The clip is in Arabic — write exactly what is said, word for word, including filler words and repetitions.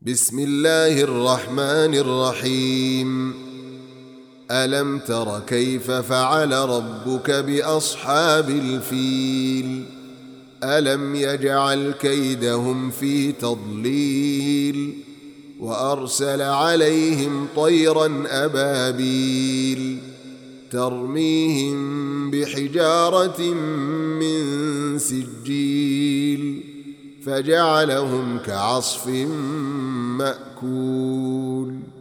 بسم الله الرحمن الرحيم. ألم تر كيف فعل ربك بأصحاب الفيل؟ ألم يجعل كيدهم في تضليل وأرسل عليهم طيرا أبابيل ترميهم بحجارة من سجيل فجعلهم كعصف مأكول.